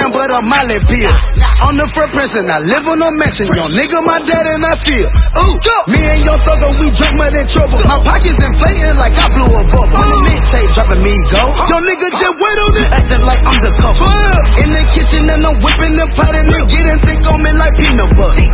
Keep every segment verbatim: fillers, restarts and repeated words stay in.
nothing but a Molly pill. On the front prince and I live on a mansion. Young nigga, my dad and I feel. Ooh, me and Young Thugger, we drink more than trouble. My pockets inflating like I blew a bubble. On the mixtape, dropping me go. Young nigga, just wait on it. Acting like I'm the couple. In the kitchen and I'm whipping the pot and they getting thick on me like peanut butter.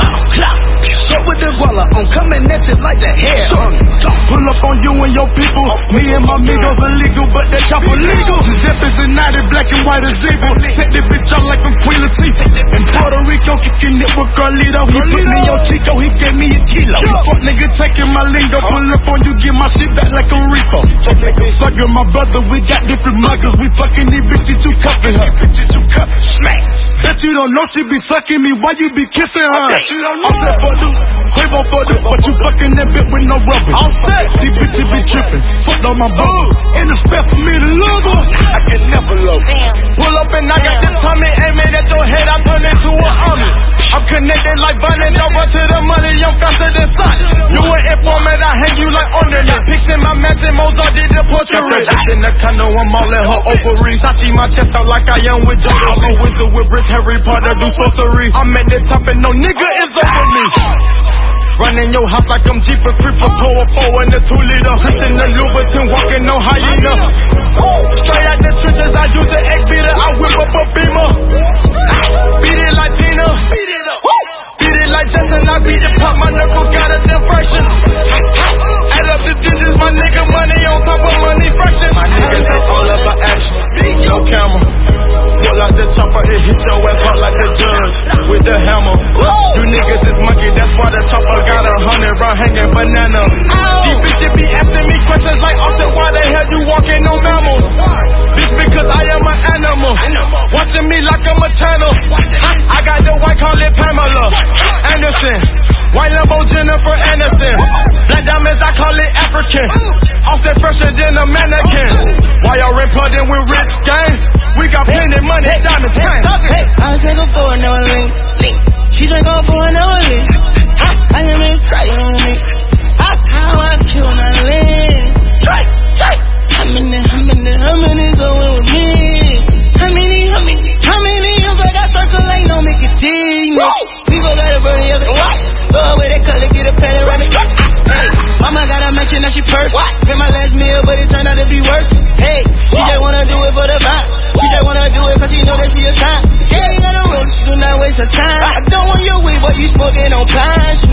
Shut with the guala, I'm coming at you like the hair. Pull up on you and your people. Me and my amigos illegal, but that chopper legal. Giuseppe's United, black and white as evil. Set the bitch out like I'm Queen Latifah. In Puerto Rico, kicking it with Carlito. He put me on Chico, he gave me a kilo. You fuck nigga taking my lingo. Pull up on you, get my shit back like a repo. Fuck nigga sucker, my brother, we got different muggers. We fucking these bitches, you cuffing her. Smack. Bet you don't know she be sucking me, why you be kissing her? I said for the, Quavo for the, but you fucking that bitch with no rubber. All set, these bitches be tripping, fucked on my brothers. In the spare for me to love her, I can never love her. Pull up and I got the Tommy aiming at your head, I turn into an army. I'm connected like Vonnie, jump up to the money, I'm faster than Sonic. You an informant, I hang you like ornament. Got pics in my mansion, Mozart did the portrait. Got your bitch in the condo, I'm all in her ovary. Sachi my chest out like I am with Jordan. I'm a wizard with wrist, Harry Potter do sorcery. I'm at the top and no nigga is over me. Running your house like I'm Jeepin' Creeper, pour a four in the two liter. Twisting the Louboutin, walking no hyena. Straight out the trenches, I use an egg beater, I whip up a beamer. Beat it like Tina, beat it up. Beat it like Jason, I beat it pop, my knuckle got a diffraction. Add up the digits, my nigga, money on top of money fractions. My niggas they all about action, no camera. Pull out the chopper, it hit your ass hard like the judge with the hammer. You niggas is monkey, that's why the chopper got a hundred round hanging banana. These bitches be asking me questions like, Austin, why the hell you walking no mammals? Bitch, because I am an animal. Watching me like I'm a channel. I got the white, call it Pamela Anderson. White Lambo, Jennifer Aniston. Black diamonds, I call it African. Offset fresher than a mannequin. Why y'all rent plugged in with rich gang? We got plenty money, diamond chain. Hey, I drink her for another link. She drink her for another link. I am in crying on me. How I kill that link. How many, how many, how many going with me? How many, how many, how many years I got circulating on me? Get deep. We go got a burning up. Go away, that color, get a pattern right. Hey, mama got a mansion, now she perk. Spent my last meal, but it turned out to be worth it. Hey, she just wanna do it for the vibe. She just wanna do it cause she know that she a time. She ain't got a road, she do not waste her time. I don't want your weed, but you smoking on pine.